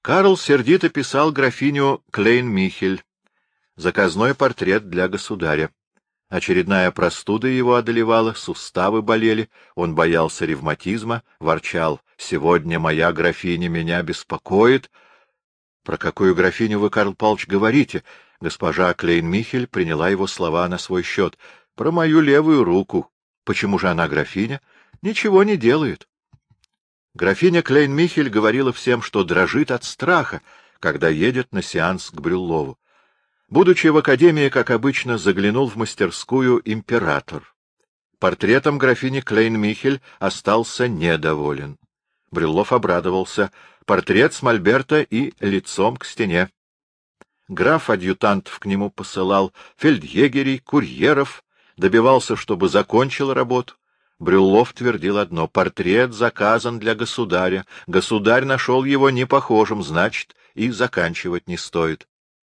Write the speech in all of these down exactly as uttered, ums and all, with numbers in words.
Карл сердито писал графиню Клейн-Михель, заказной портрет для государя. Очередная простуда его одолевала, суставы болели, он боялся ревматизма, ворчал: «Сегодня моя графиня меня беспокоит». — Про какую графиню вы, Карл Павлович, говорите? Госпожа Клейн-Михель приняла его слова на свой счет. — Про мою левую руку. Почему же она графиня? Ничего не делает. Графиня Клейн-Михель говорила всем, что дрожит от страха, когда едет на сеанс к Брюллову. Будучи в академии, как обычно, заглянул в мастерскую император. Портретом графини Клейн-Михель остался недоволен. Брюллов обрадовался. Портрет с мольберта и лицом к стене. Граф адъютантов к нему посылал, фельдъегерей, курьеров, добивался, чтобы закончил работу. Брюллов твердил одно: портрет заказан для государя, государь нашел его непохожим, значит, и заканчивать не стоит.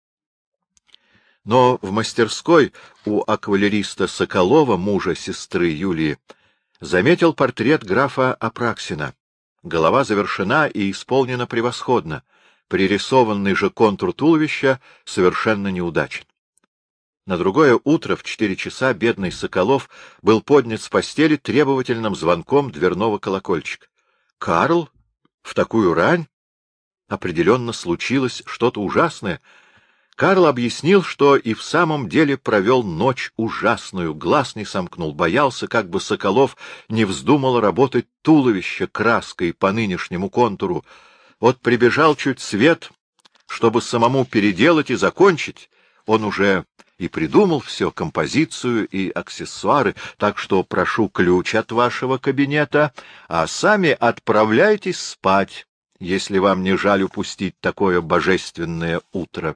Но в мастерской у аквалериста Соколова, мужа сестры Юлии, заметил портрет графа Апраксина. Голова завершена и исполнена превосходно, пририсованный же контур туловища совершенно неудачен. На другое утро в четыре часа бедный Соколов был поднят с постели требовательным звонком дверного колокольчика. «Карл? В такую рань?» Определенно случилось что-то ужасное. Карл объяснил, что и в самом деле провел ночь ужасную, глаз не сомкнул, боялся, как бы Соколов не вздумал работать туловище краской по нынешнему контуру. Вот прибежал чуть свет, чтобы самому переделать и закончить. Он уже и придумал все, композицию и аксессуары, так что прошу ключ от вашего кабинета, а сами отправляйтесь спать, если вам не жаль упустить такое божественное утро.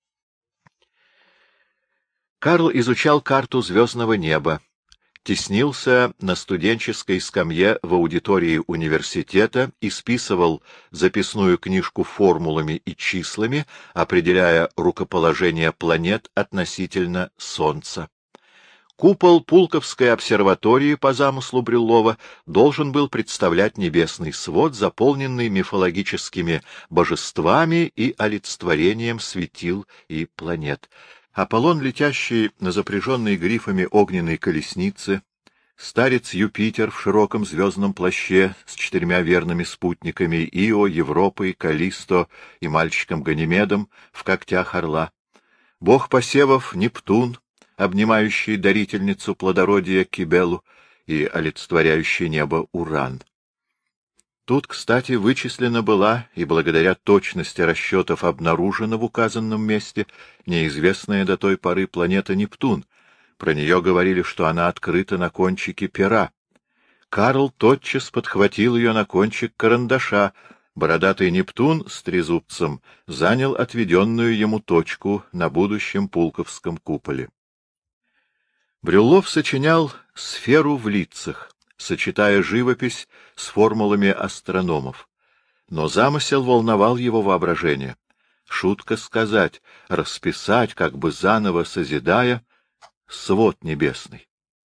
Карл изучал карту звездного неба, теснился на студенческой скамье в аудитории университета и списывал записную книжку формулами и числами, определяя рукоположение планет относительно Солнца. Купол Пулковской обсерватории по замыслу Брюллова должен был представлять небесный свод, заполненный мифологическими божествами и олицетворением светил и планет. Аполлон, летящий на запряженной грифами огненной колеснице, старец Юпитер в широком звездном плаще с четырьмя верными спутниками Ио, Европой, Каллисто и мальчиком Ганимедом в когтях орла, бог посевов Нептун, обнимающий дарительницу плодородия Кибелу и олицетворяющий небо Уран. Тут, кстати, вычислена была, и благодаря точности расчетов обнаружена в указанном месте, неизвестная до той поры планета Нептун. Про нее говорили, что она открыта на кончике пера. Карл тотчас подхватил ее на кончик карандаша. Бородатый Нептун с трезубцем занял отведенную ему точку на будущем Пулковском куполе. Брюллов сочинял «Сферу в лицах», сочетая живопись с формулами астрономов. Но замысел волновал его воображение. Шутка сказать, расписать, как бы заново созидая, свод небесный.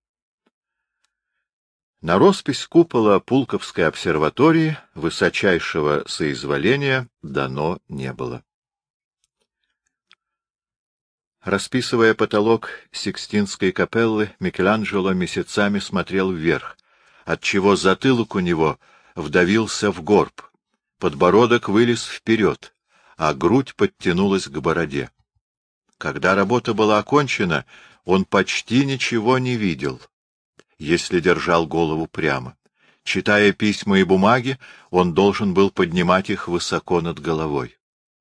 На роспись купола Пулковской обсерватории высочайшего соизволения дано не было. Расписывая потолок Сикстинской капеллы, Микеланджело месяцами смотрел вверх, отчего затылок у него вдавился в горб, подбородок вылез вперед, а грудь подтянулась к бороде. Когда работа была окончена, он почти ничего не видел, если держал голову прямо. Читая письма и бумаги, он должен был поднимать их высоко над головой.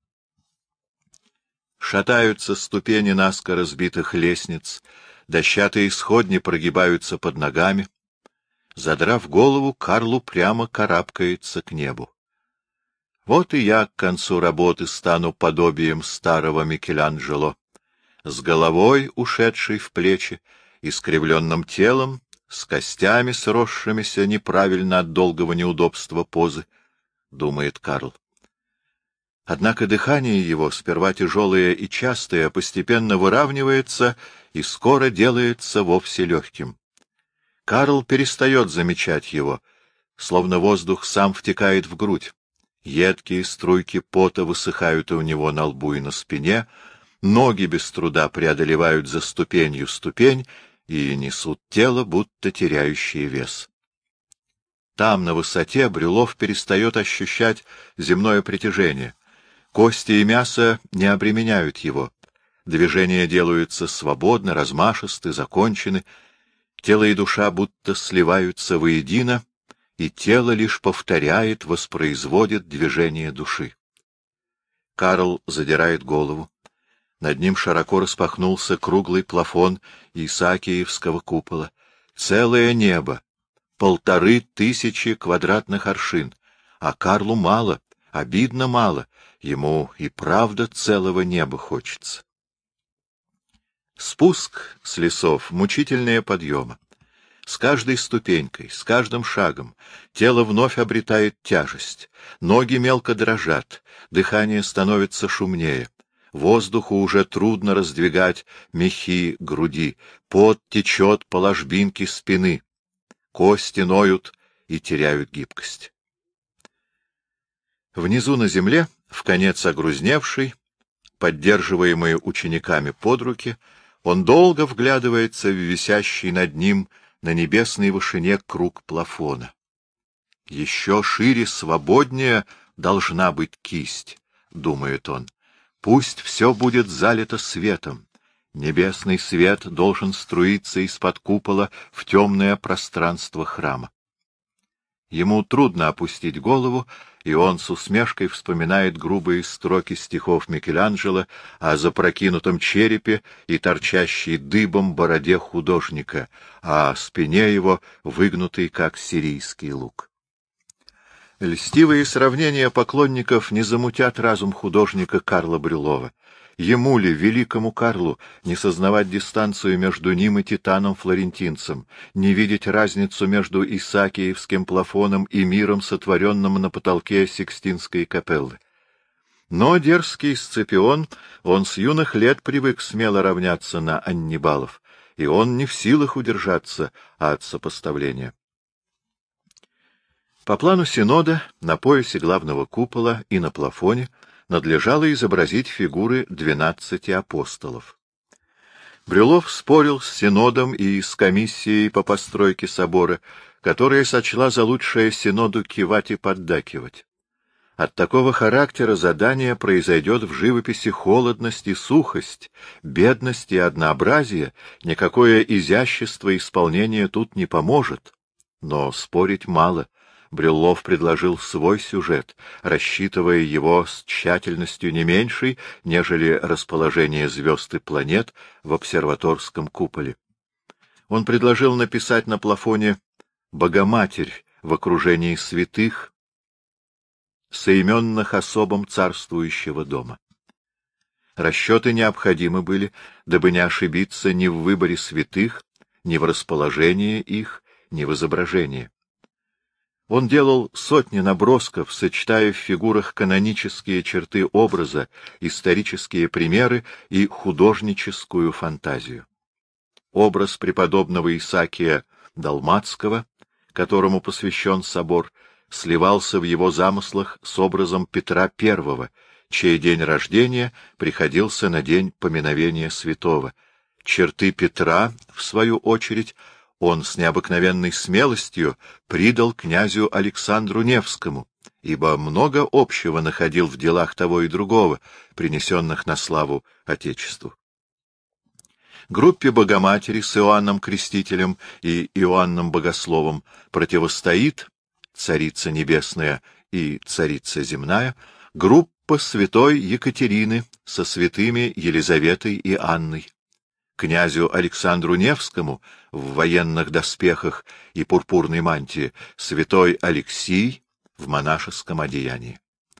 Шатаются ступени наскоро сбитых лестниц, дощатые сходни прогибаются под ногами. Задрав голову, Карлу прямо карабкается к небу. Вот и я к концу работы стану подобием старого Микеланджело, с головой, ушедшей в плечи, искривленным телом, с костями, сросшимися неправильно от долгого неудобства позы, — думает Карл. Однако дыхание его, сперва тяжелое и частое, постепенно выравнивается и скоро делается вовсе легким. Карл перестает замечать его, словно воздух сам втекает в грудь, Едкие струйки пота высыхают у него на лбу и на спине, ноги без труда преодолевают за ступенью ступень и несут тело, будто теряющее вес. Там, на высоте, Брюлов перестает ощущать земное притяжение. Кости и мясо не обременяют его. Движения делаются свободно, размашисты, закончены. Тело и душа будто сливаются воедино, и тело лишь повторяет, воспроизводит движение души. Карл задирает голову. Над ним широко распахнулся круглый плафон Исаакиевского купола. Целое небо, полторы тысячи квадратных аршин, а Карлу мало, обидно мало, ему и правда целого неба хочется. Спуск с лесов — мучительные подъемы. С каждой ступенькой, с каждым шагом тело вновь обретает тяжесть, ноги мелко дрожат, дыхание становится шумнее, воздуху уже трудно раздвигать мехи груди, пот течет по ложбинке спины, кости ноют и теряют гибкость. Внизу на земле, вконец огрузневший, поддерживаемый учениками под руки, он долго вглядывается в висящий над ним на небесной вышине круг плафона. Еще шире, свободнее должна быть кисть, — думает он. Пусть все будет залито светом. Небесный свет должен струиться из-под купола в темное пространство храма. Ему трудно опустить голову, и он с усмешкой вспоминает грубые строки стихов Микеланджело о запрокинутом черепе и торчащей дыбом бороде художника, а спине его выгнутой, как сирийский лук. Льстивые сравнения поклонников не замутят разум художника Карла Брюлова. Ему ли, великому Карлу, не сознавать дистанцию между ним и титаном-флорентинцем, не видеть разницу между Исаакиевским плафоном и миром, сотворенным на потолке Сикстинской капеллы? Но дерзкий Сципион, он с юных лет привык смело равняться на Аннибалов, и он не в силах удержаться от сопоставления. По плану Синода на поясе главного купола и на плафоне надлежало изобразить фигуры двенадцати апостолов. Брюлов спорил с Синодом и с комиссией по постройке собора, которая сочла за лучшее Синоду кивать и поддакивать. От такого характера задание произойдет в живописи холодность и сухость, бедность и однообразие, никакое изящество исполнения тут не поможет. Но спорить мало. Брюлов предложил свой сюжет, рассчитывая его с тщательностью не меньшей, нежели расположение звезд и планет в обсерваторском куполе. Он предложил написать на плафоне «Богоматерь в окружении святых, соименных особам царствующего дома». Расчеты необходимы были, дабы не ошибиться ни в выборе святых, ни в расположении их, ни в изображении. Он делал сотни набросков, сочетая в фигурах канонические черты образа, исторические примеры и художническую фантазию. Образ преподобного Исаакия Далматского, которому посвящен собор, сливался в его замыслах с образом Петра Первого, чей день рождения приходился на день поминовения святого. Черты Петра, в свою очередь, он с необыкновенной смелостью придал князю Александру Невскому, ибо много общего находил в делах того и другого, принесенных на славу Отечеству. Группе Богоматери с Иоанном Крестителем и Иоанном Богословом противостоит Царица Небесная и Царица Земная, группа святой Екатерины со святыми Елизаветой и Анной. Князю Александру Невскому в военных доспехах и пурпурной мантии святой Алексий в монашеском одеянии.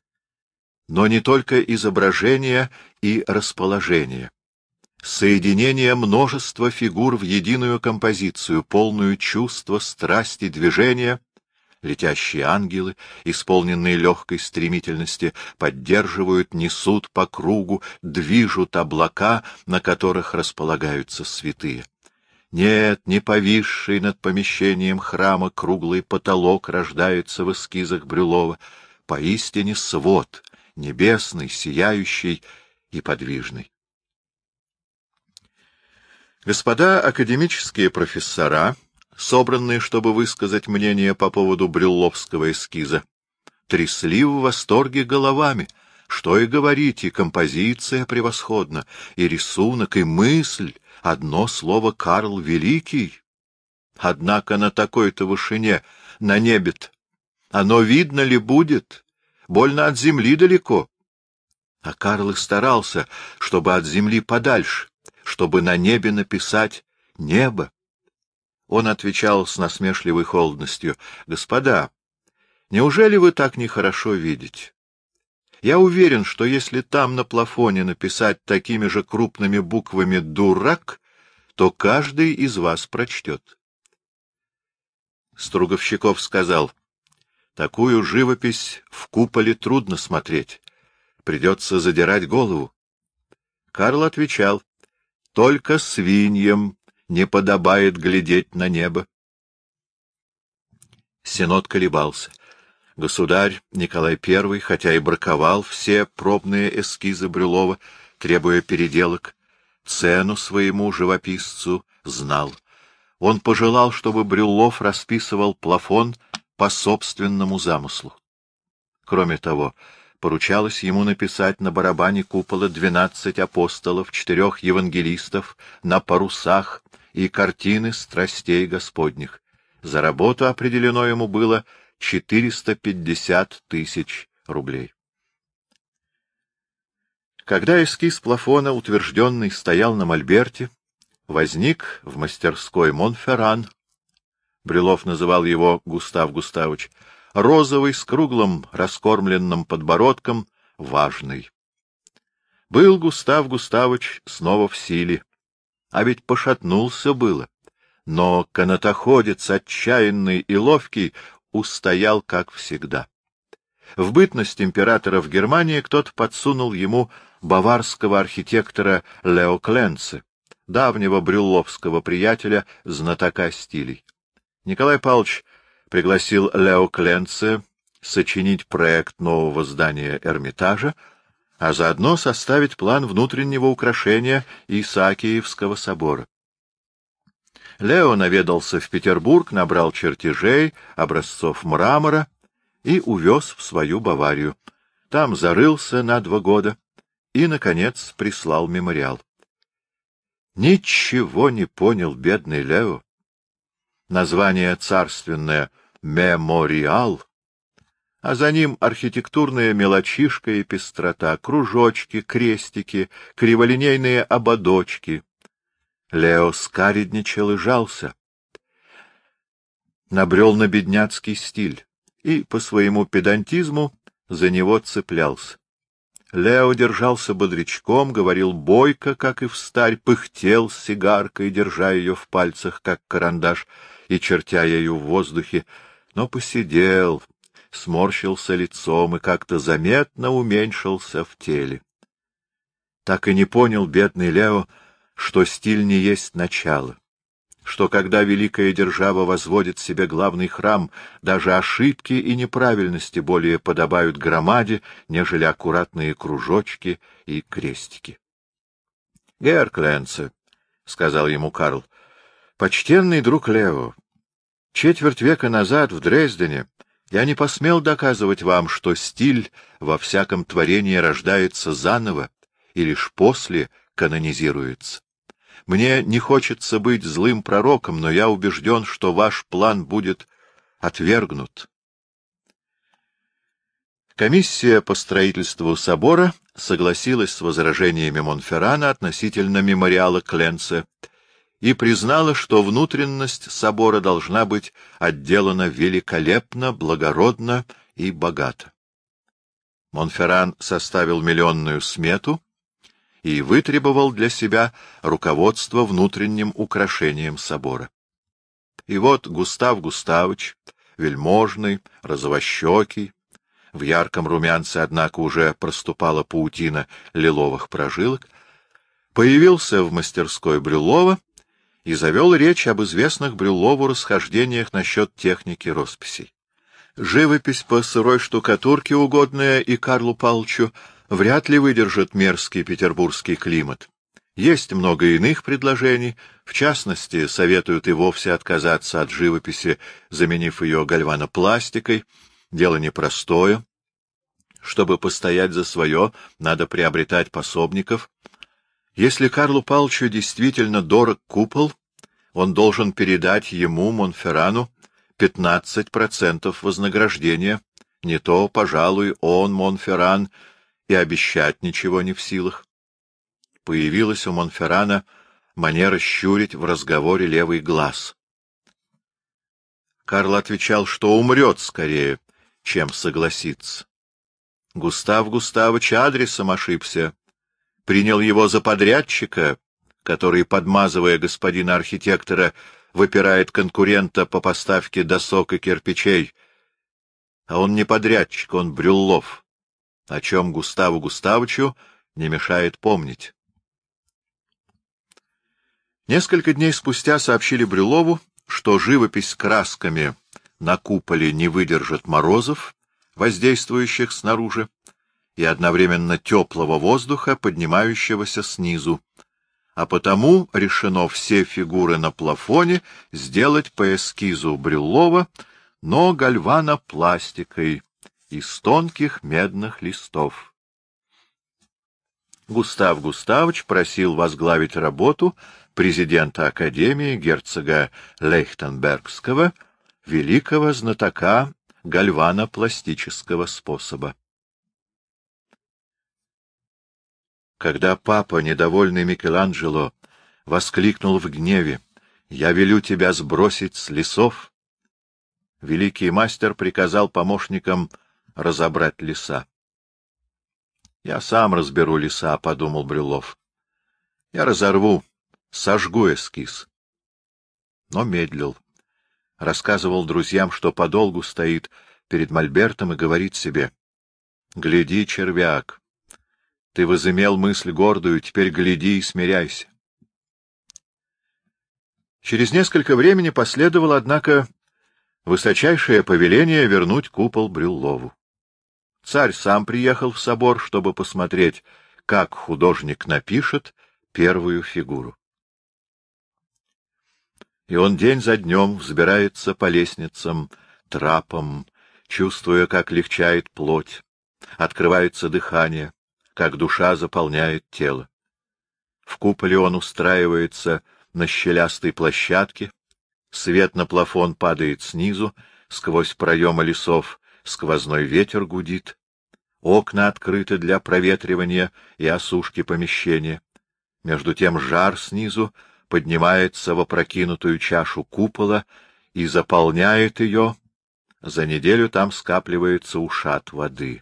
Но не только изображение и расположение. Соединение множества фигур в единую композицию, полную чувства, страсти, движения, летящие ангелы, исполненные легкой стремительности, поддерживают, несут по кругу, движут облака, на которых располагаются святые. Нет, не повисший над помещением храма круглый потолок рождается в эскизах Брюлова. поистине свод, небесный, сияющий и подвижный. Господа академические профессора, собранные, чтобы высказать мнение по поводу брюлловского эскиза, трясли в восторге головами. Что и говорить, и композиция превосходна, и рисунок, и мысль, одно слово Карл Великий. Однако на такой-то вышине, на небе-то, оно видно ли будет? Больно от земли далеко. А Карл и старался, чтобы от земли подальше, чтобы на небе написать «небо». Он отвечал с насмешливой холодностью: «Господа, неужели вы так нехорошо видите? Я уверен, что если там на плафоне написать такими же крупными буквами «дурак», то каждый из вас прочтет». Струговщиков сказал: «Такую живопись в куполе трудно смотреть, придется задирать голову». Карл отвечал: «Только свиньям не подобает глядеть на небо». Синод колебался. Государь Николай Первый, хотя и браковал все пробные эскизы Брюллова, требуя переделок, цену своему живописцу знал. Он пожелал, чтобы Брюллов расписывал плафон по собственному замыслу. Кроме того, поручалось ему написать на барабане купола двенадцать апостолов, четырех евангелистов на парусах и картины страстей Господних. За работу определено ему было четыреста пятьдесят тысяч рублей. Когда эскиз плафона, утвержденный, стоял на мольберте, возник в мастерской Монферран, Брюллов называл его Густав Густавович, розовый, с круглым раскормленным подбородком, важный. Был Густав Густавович снова в силе, а ведь пошатнулся было, но канатоходец, отчаянный и ловкий, устоял, как всегда. В бытность императора в Германии кто-то подсунул ему баварского архитектора Лео Кленце, давнего брюлловского приятеля, знатока стилей. Николай Павлович пригласил Лео Кленце сочинить проект нового здания Эрмитажа, а заодно составить план внутреннего украшения Исаакиевского собора. Лео наведался в Петербург, набрал чертежей, образцов мрамора и увез в свою Баварию. Там зарылся на два года и, наконец, прислал мемориал. Ничего не понял бедный Лео. Название царственное «Мемориал», а за ним архитектурная мелочишка и пестрота, кружочки, крестики, криволинейные ободочки. Лео скаредничал и жался, набрел на бедняцкий стиль и по своему педантизму за него цеплялся. Лео держался бодрячком, говорил бойко, как и встарь, пыхтел с сигаркой, держа ее в пальцах, как карандаш, и чертя ею в воздухе, но посидел, сморщился лицом и как-то заметно уменьшился в теле. Так и не понял бедный Лео, что стиль не есть начало, что когда великая держава возводит себе главный храм, даже ошибки и неправильности более подобают громаде, нежели аккуратные кружочки и крестики. — Герр Кленце, — сказал ему Карл, — почтенный друг Лео, четверть века назад в Дрездене я не посмел доказывать вам, что стиль во всяком творении рождается заново и лишь после канонизируется. Мне не хочется быть злым пророком, но я убежден, что ваш план будет отвергнут. Комиссия по строительству собора согласилась с возражениями Монферрана относительно мемориала Кленце и признала, что внутренность собора должна быть отделана великолепно, благородно и богато. Монферран составил миллионную смету и вытребовал для себя руководство внутренним украшением собора. И вот Густав Густавович, вельможный, розовощекий, в ярком румянце, однако, уже проступала паутина лиловых прожилок, появился в мастерской Брюллова и завел речь об известных Брюллову расхождениях насчет техники росписей. Живопись по сырой штукатурке, угодная и Карлу Павловичу, вряд ли выдержит мерзкий петербургский климат. Есть много иных предложений, в частности, советуют и вовсе отказаться от живописи, заменив ее гальванопластикой. Дело непростое. Чтобы постоять за свое, надо приобретать пособников. Если Карлу Павловичу действительно дорог купол, он должен передать ему, Монферрану, пятнадцать процентов вознаграждения. Не то, пожалуй, он, Монферран, и обещать ничего не в силах. Появилась у Монферрана манера щурить в разговоре левый глаз. Карл отвечал, что умрет скорее, чем согласится. Густав Густавович адресом ошибся, принял его за подрядчика, который, подмазывая господина архитектора, выпирает конкурента по поставке досок и кирпичей. А он не подрядчик, он Брюллов, о чем Густаву Густавовичу не мешает помнить. Несколько дней спустя сообщили Брюллову, что живопись красками на куполе не выдержит морозов, воздействующих снаружи, и одновременно теплого воздуха, поднимающегося снизу, а потому решено все фигуры на плафоне сделать по эскизу Брюллова, но гальванопластикой из тонких медных листов. Густав Густавович просил возглавить работу президента Академии герцога Лейхтенбергского, великого знатока гальванопластического способа. Когда папа, недовольный Микеланджело, воскликнул в гневе: «Я велю тебя сбросить с лесов», великий мастер приказал помощникам разобрать леса. «Я сам разберу леса», — подумал Брюллов. «Я разорву, сожгу эскиз». Но медлил. Рассказывал друзьям, что подолгу стоит перед мольбертом и говорит себе: «Гляди, червяк, ты возымел мысль гордую, теперь гляди и смиряйся». Через несколько времени последовало, однако, высочайшее повеление вернуть купол Брюллову. Царь сам приехал в собор, чтобы посмотреть, как художник напишет первую фигуру. И он день за днем взбирается по лестницам, трапам, чувствуя, как легчает плоть, открывается дыхание, как душа заполняет тело. В куполе он устраивается на щелястой площадке, свет на плафон падает снизу, сквозь проемы лесов сквозной ветер гудит, окна открыты для проветривания и осушки помещения. Между тем жар снизу поднимается в опрокинутую чашу купола и заполняет ее. За неделю там скапливается ушат воды.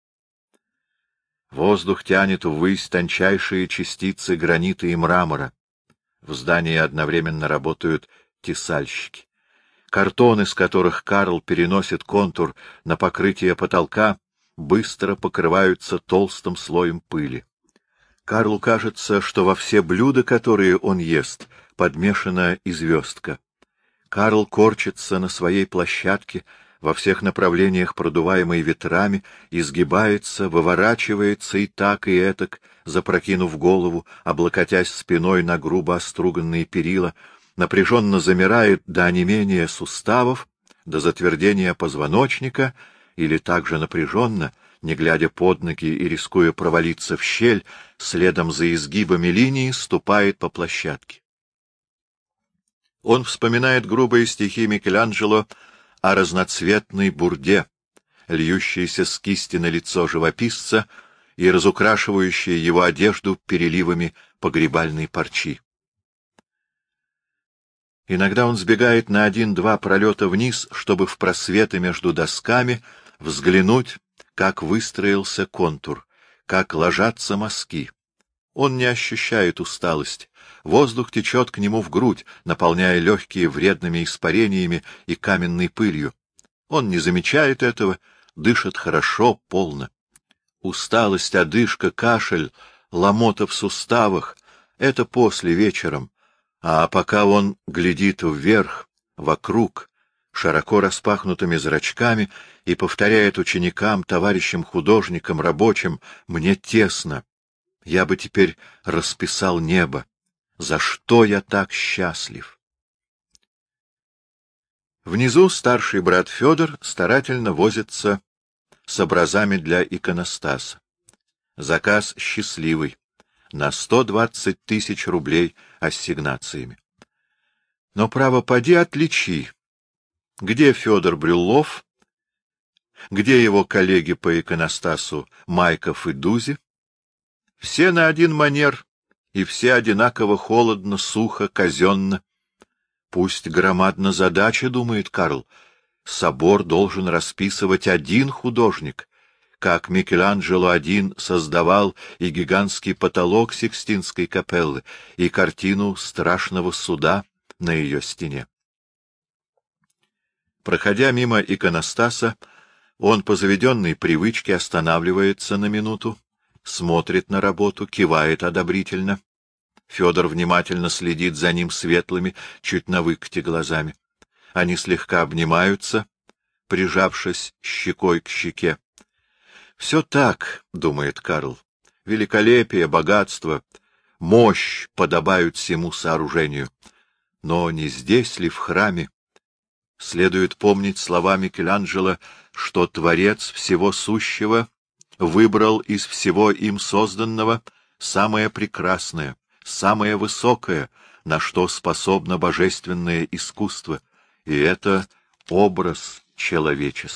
Воздух тянет ввысь тончайшие частицы гранита и мрамора. В здании одновременно работают тесальщики. Картон, из которых Карл переносит контур на покрытие потолка, быстро покрываются толстым слоем пыли. Карлу кажется, что во все блюда, которые он ест, подмешана и звездка. Карл корчится на своей площадке, во всех направлениях продуваемый ветрами, изгибается, выворачивается и так, и этак, запрокинув голову, облокотясь спиной на грубо оструганные перила, напряженно замирает до онемения суставов, до затвердения позвоночника, или также напряженно, не глядя под ноги и рискуя провалиться в щель, следом за изгибами линии ступает по площадке. Он вспоминает грубые стихи Микеланджело о разноцветной бурде, льющейся с кисти на лицо живописца и разукрашивающей его одежду переливами погребальной парчи. Иногда он сбегает на один-два пролета вниз, чтобы в просветы между досками взглянуть, как выстроился контур, как ложатся мазки. Он не ощущает усталости. Воздух течет к нему в грудь, наполняя легкие вредными испарениями и каменной пылью. Он не замечает этого, дышит хорошо, полно. Усталость, одышка, кашель, ломота в суставах — это после, вечером. А пока он глядит вверх, вокруг, широко распахнутыми зрачками, и повторяет ученикам, товарищам, художникам, рабочим: «Мне тесно. Я бы теперь расписал небо. За что я так счастлив?» Внизу старший брат Федор старательно возится с образами для иконостаса. Заказ счастливый, на сто двадцать тысяч рублей ассигнациями. Но, право, поди отличи, где Федор Брюллов, где его коллеги по иконостасу Майков и Дузи. Все на один манер, и все одинаково холодно, сухо, казенно. Пусть громадна задача, думает Карл, собор должен расписывать один художник, как Микеланджело один создавал и гигантский потолок Сикстинской капеллы, и картину Страшного суда на ее стене. Проходя мимо иконостаса, он по заведенной привычке останавливается на минуту, смотрит на работу, кивает одобрительно. Федор внимательно следит за ним светлыми, чуть на выкате глазами. Они слегка обнимаются, прижавшись щекой к щеке. Все так, думает Карл, великолепие, богатство, мощь подобают всему сооружению. Но не здесь ли, в храме? Следует помнить слова Микеланджело, что Творец всего сущего выбрал из всего им созданного самое прекрасное, самое высокое, на что способно божественное искусство, и это образ человечества.